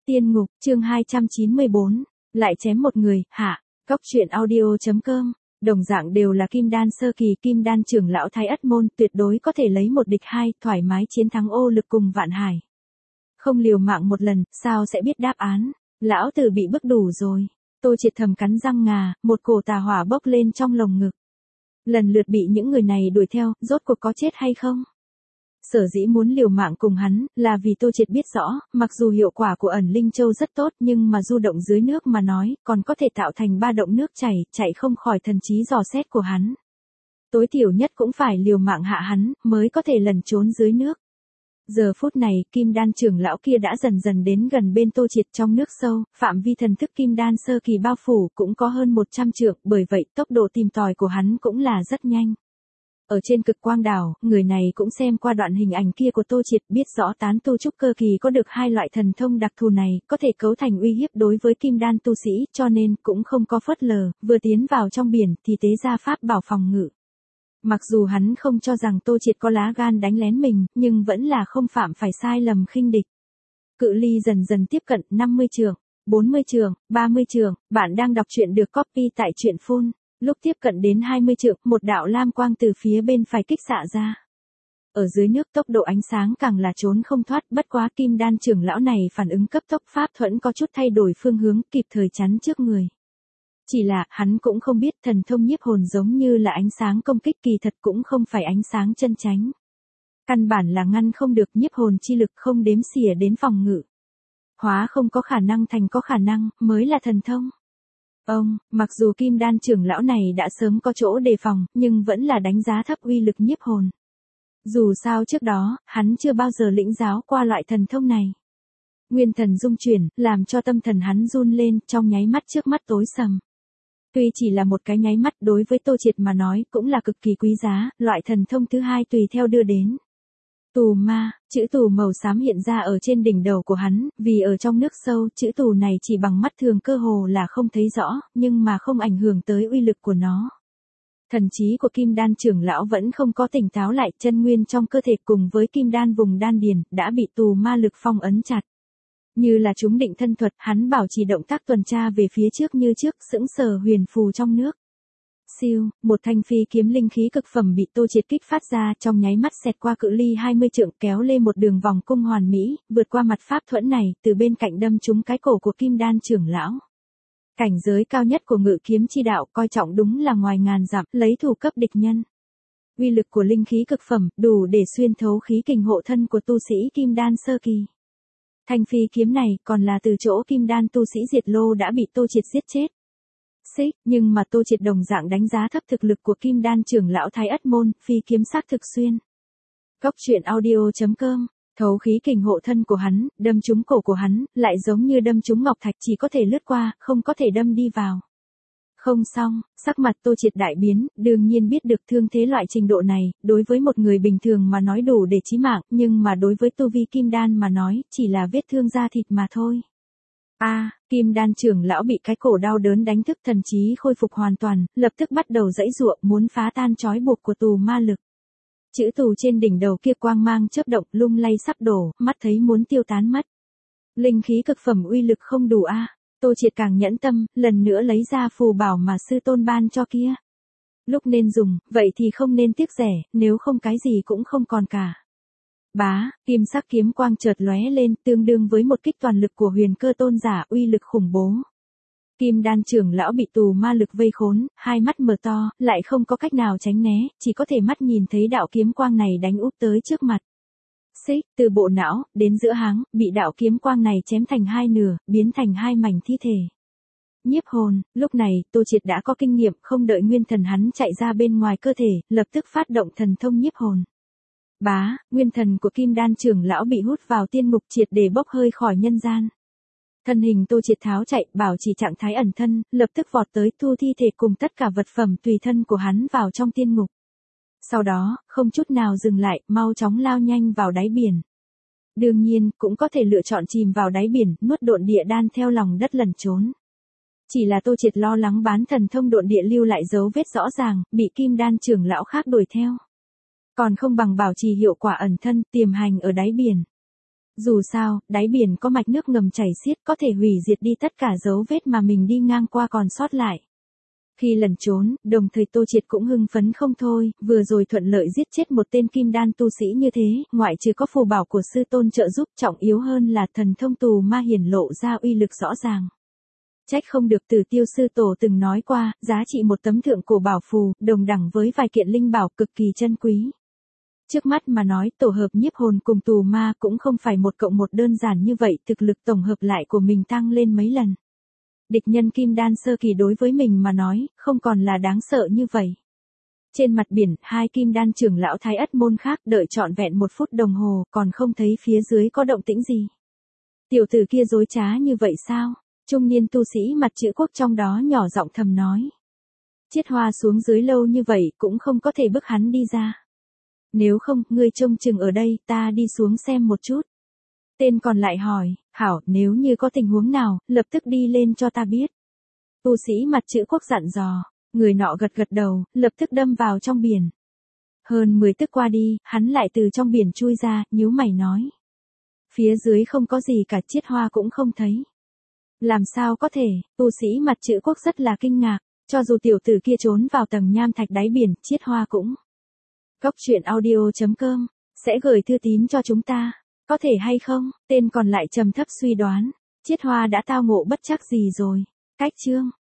Tiên ngục, chương 294, lại chém một người, hạ, Cóc truyện audio.com, đồng dạng đều là kim đan sơ kỳ, kim đan trưởng lão Thái Ất Môn, tuyệt đối có thể lấy một địch hai, thoải mái chiến thắng ô lực cùng Vạn Hải. Không liều mạng một lần, sao sẽ biết đáp án, lão tử bị bức đủ rồi. Tô Triệt thầm cắn răng ngà, một cổ tà hỏa bốc lên trong lồng ngực. Lần lượt bị những người này đuổi theo, rốt cuộc có chết hay không? Sở dĩ muốn liều mạng cùng hắn, là vì Tô Triệt biết rõ, mặc dù hiệu quả của ẩn linh châu rất tốt nhưng mà du động dưới nước mà nói, còn có thể tạo thành ba động nước chảy, chạy không khỏi thần trí dò xét của hắn. Tối thiểu nhất cũng phải liều mạng hạ hắn, mới có thể lẩn trốn dưới nước. Giờ phút này, kim đan trưởng lão kia đã dần dần đến gần bên Tô Triệt trong nước sâu, phạm vi thần thức kim đan sơ kỳ bao phủ cũng có hơn 100 trượng, bởi vậy tốc độ tìm tòi của hắn cũng là rất nhanh. Ở trên cực quang đảo, người này cũng xem qua đoạn hình ảnh kia của Tô Triệt, biết rõ tán tu trúc cơ kỳ có được hai loại thần thông đặc thù này, có thể cấu thành uy hiếp đối với kim đan tu sĩ, cho nên cũng không có phớt lờ, vừa tiến vào trong biển thì tế ra pháp bảo phòng ngự. Mặc dù hắn không cho rằng Tô Triệt có lá gan đánh lén mình, nhưng vẫn là không phạm phải sai lầm khinh địch. Cự ly dần dần tiếp cận 50 trượng, 40 trượng, 30 trượng, bạn đang đọc truyện được copy tại truyện phun. Lúc tiếp cận đến 20 trượng, một đạo lam quang từ phía bên phải kích xạ ra. Ở dưới nước tốc độ ánh sáng càng là trốn không thoát, bất quá kim đan trưởng lão này phản ứng cấp tốc, pháp thuẫn có chút thay đổi phương hướng, kịp thời chắn trước người. Chỉ là, hắn cũng không biết thần thông nhiếp hồn giống như là ánh sáng công kích, kỳ thật cũng không phải ánh sáng chân chánh. Căn bản là ngăn không được, nhiếp hồn chi lực không đếm xỉa đến phòng ngự. Hóa không có khả năng thành có khả năng, mới là thần thông. Mặc dù kim đan trưởng lão này đã sớm có chỗ đề phòng, nhưng vẫn là đánh giá thấp uy lực nhiếp hồn. Dù sao trước đó, hắn chưa bao giờ lĩnh giáo qua loại thần thông này. Nguyên thần dung chuyển, làm cho tâm thần hắn run lên, trong nháy mắt trước mắt tối sầm. Tuy chỉ là một cái nháy mắt, đối với Tô Triệt mà nói, cũng là cực kỳ quý giá, loại thần thông thứ hai tùy theo đưa đến. Tù ma, chữ tù màu xám hiện ra ở trên đỉnh đầu của hắn, vì ở trong nước sâu, chữ tù này chỉ bằng mắt thường cơ hồ là không thấy rõ, nhưng mà không ảnh hưởng tới uy lực của nó. Thần trí của kim đan trưởng lão vẫn không có tỉnh táo lại, chân nguyên trong cơ thể cùng với kim đan vùng đan điền, đã bị tù ma lực phong ấn chặt. Như là chúng định thân thuật, hắn bảo trì động tác tuần tra về phía trước như trước, sững sờ huyền phù trong nước. Siêu, một thanh phi kiếm linh khí cực phẩm bị Tô Triệt kích phát ra, trong nháy mắt xẹt qua cự ly 20 trượng, kéo lên một đường vòng cung hoàn mỹ, vượt qua mặt pháp thuẫn này, từ bên cạnh đâm trúng cái cổ của kim đan trưởng lão. Cảnh giới cao nhất của ngự kiếm chi đạo, coi trọng đúng là ngoài ngàn dặm, lấy thủ cấp địch nhân. Uy lực của linh khí cực phẩm, đủ để xuyên thấu khí kình hộ thân của tu sĩ kim đan sơ kỳ. Thanh phi kiếm này, còn là từ chỗ kim đan tu sĩ Diệt Lô đã bị Tô Triệt giết chết. Nhưng mà Tô Triệt đồng dạng đánh giá thấp thực lực của kim đan trưởng lão Thái Ất Môn, phi kiếm xác thực xuyên. Cóc truyện audio.com, thấu khí kình hộ thân của hắn, đâm trúng cổ của hắn, lại giống như đâm trúng ngọc thạch, chỉ có thể lướt qua, không có thể đâm đi vào. Không xong, sắc mặt Tô Triệt đại biến, đương nhiên biết được thương thế loại trình độ này, đối với một người bình thường mà nói đủ để chí mạng, nhưng mà đối với tu vi kim đan mà nói, chỉ là vết thương da thịt mà thôi. Kim đan trưởng lão bị cái cổ đau đớn đánh thức, thần trí khôi phục hoàn toàn, lập tức bắt đầu giãy giụa, muốn phá tan trói buộc của tù ma lực. Chữ tù trên đỉnh đầu kia quang mang chớp động, lung lay sắp đổ, mắt thấy muốn tiêu tán mất. Linh khí cực phẩm uy lực không đủ Tô Triệt càng nhẫn tâm, lần nữa lấy ra phù bảo mà sư tôn ban cho kia. Lúc nên dùng, vậy thì không nên tiếc rẻ, nếu không cái gì cũng không còn cả. Kim sắc kiếm quang chợt lóe lên, tương đương với một kích toàn lực của huyền cơ tôn giả, uy lực khủng bố. Kim đan trưởng lão bị tù ma lực vây khốn, hai mắt mở to, lại không có cách nào tránh né, chỉ có thể mắt nhìn thấy đạo kiếm quang này đánh úp tới trước mặt. Từ bộ não, đến giữa háng, bị đạo kiếm quang này chém thành hai nửa, biến thành hai mảnh thi thể. Nhiếp hồn, lúc này, Tô Triệt đã có kinh nghiệm, không đợi nguyên thần hắn chạy ra bên ngoài cơ thể, lập tức phát động thần thông nhiếp hồn. Nguyên thần của kim đan trưởng lão bị hút vào tiên ngục, triệt để bốc hơi khỏi nhân gian. Thân hình Tô Triệt tháo chạy, bảo trì trạng thái ẩn thân, lập tức vọt tới, thu thi thể cùng tất cả vật phẩm tùy thân của hắn vào trong tiên ngục. Sau đó, không chút nào dừng lại, mau chóng lao nhanh vào đáy biển. Đương nhiên, cũng có thể lựa chọn chìm vào đáy biển, nuốt độn địa đan theo lòng đất lẩn trốn. Chỉ là Tô Triệt lo lắng bán thần thông độn địa lưu lại dấu vết rõ ràng, bị kim đan trưởng lão khác đuổi theo. Còn không bằng bảo trì hiệu quả ẩn thân, tiềm hành ở đáy biển. Dù sao, đáy biển có mạch nước ngầm chảy xiết có thể hủy diệt đi tất cả dấu vết mà mình đi ngang qua còn sót lại. Khi lẩn trốn, đồng thời Tô Triệt cũng hưng phấn không thôi, vừa rồi thuận lợi giết chết một tên kim đan tu sĩ như thế, ngoại trừ có phù bảo của sư tôn trợ giúp, trọng yếu hơn là thần thông tù ma hiển lộ ra uy lực rõ ràng. Trách không được Tử Tiêu sư tổ từng nói qua, giá trị một tấm thượng cổ bảo phù, đồng đẳng với vài kiện linh bảo cực kỳ chân quý. Trước mắt mà nói tổ hợp nhiếp hồn cùng tù ma cũng không phải 1+1 đơn giản như vậy, thực lực tổng hợp lại của mình tăng lên mấy lần. Địch nhân kim đan sơ kỳ đối với mình mà nói, không còn là đáng sợ như vậy. Trên mặt biển, hai kim đan trưởng lão Thái Ất môn khác đợi trọn vẹn 1 phút đồng hồ, còn không thấy phía dưới có động tĩnh gì. Tiểu tử kia dối trá như vậy sao? Trung niên tu sĩ mặt chữ quốc trong đó nhỏ giọng thầm nói. Chiết Hoa xuống dưới lâu như vậy cũng không có thể bức hắn đi ra. Nếu không, ngươi trông chừng ở đây, ta đi xuống xem một chút. Tên còn lại hỏi, hảo, nếu như có tình huống nào, lập tức đi lên cho ta biết. Tu sĩ mặt chữ quốc dặn dò, người nọ gật gật đầu, lập tức đâm vào trong biển. Hơn 10 tức qua đi, hắn lại từ trong biển chui ra, nhíu mày nói. Phía dưới không có gì cả, Chiết Hoa cũng không thấy. Làm sao có thể, tu sĩ mặt chữ quốc rất là kinh ngạc, cho dù tiểu tử kia trốn vào tầng nham thạch đáy biển, Chiết Hoa cũng. Góc truyện audio.com, sẽ gửi thư tín cho chúng ta, có thể hay không? Tên còn lại trầm thấp suy đoán, Chiết Hoa đã tao ngộ bất trắc gì rồi. Cách chương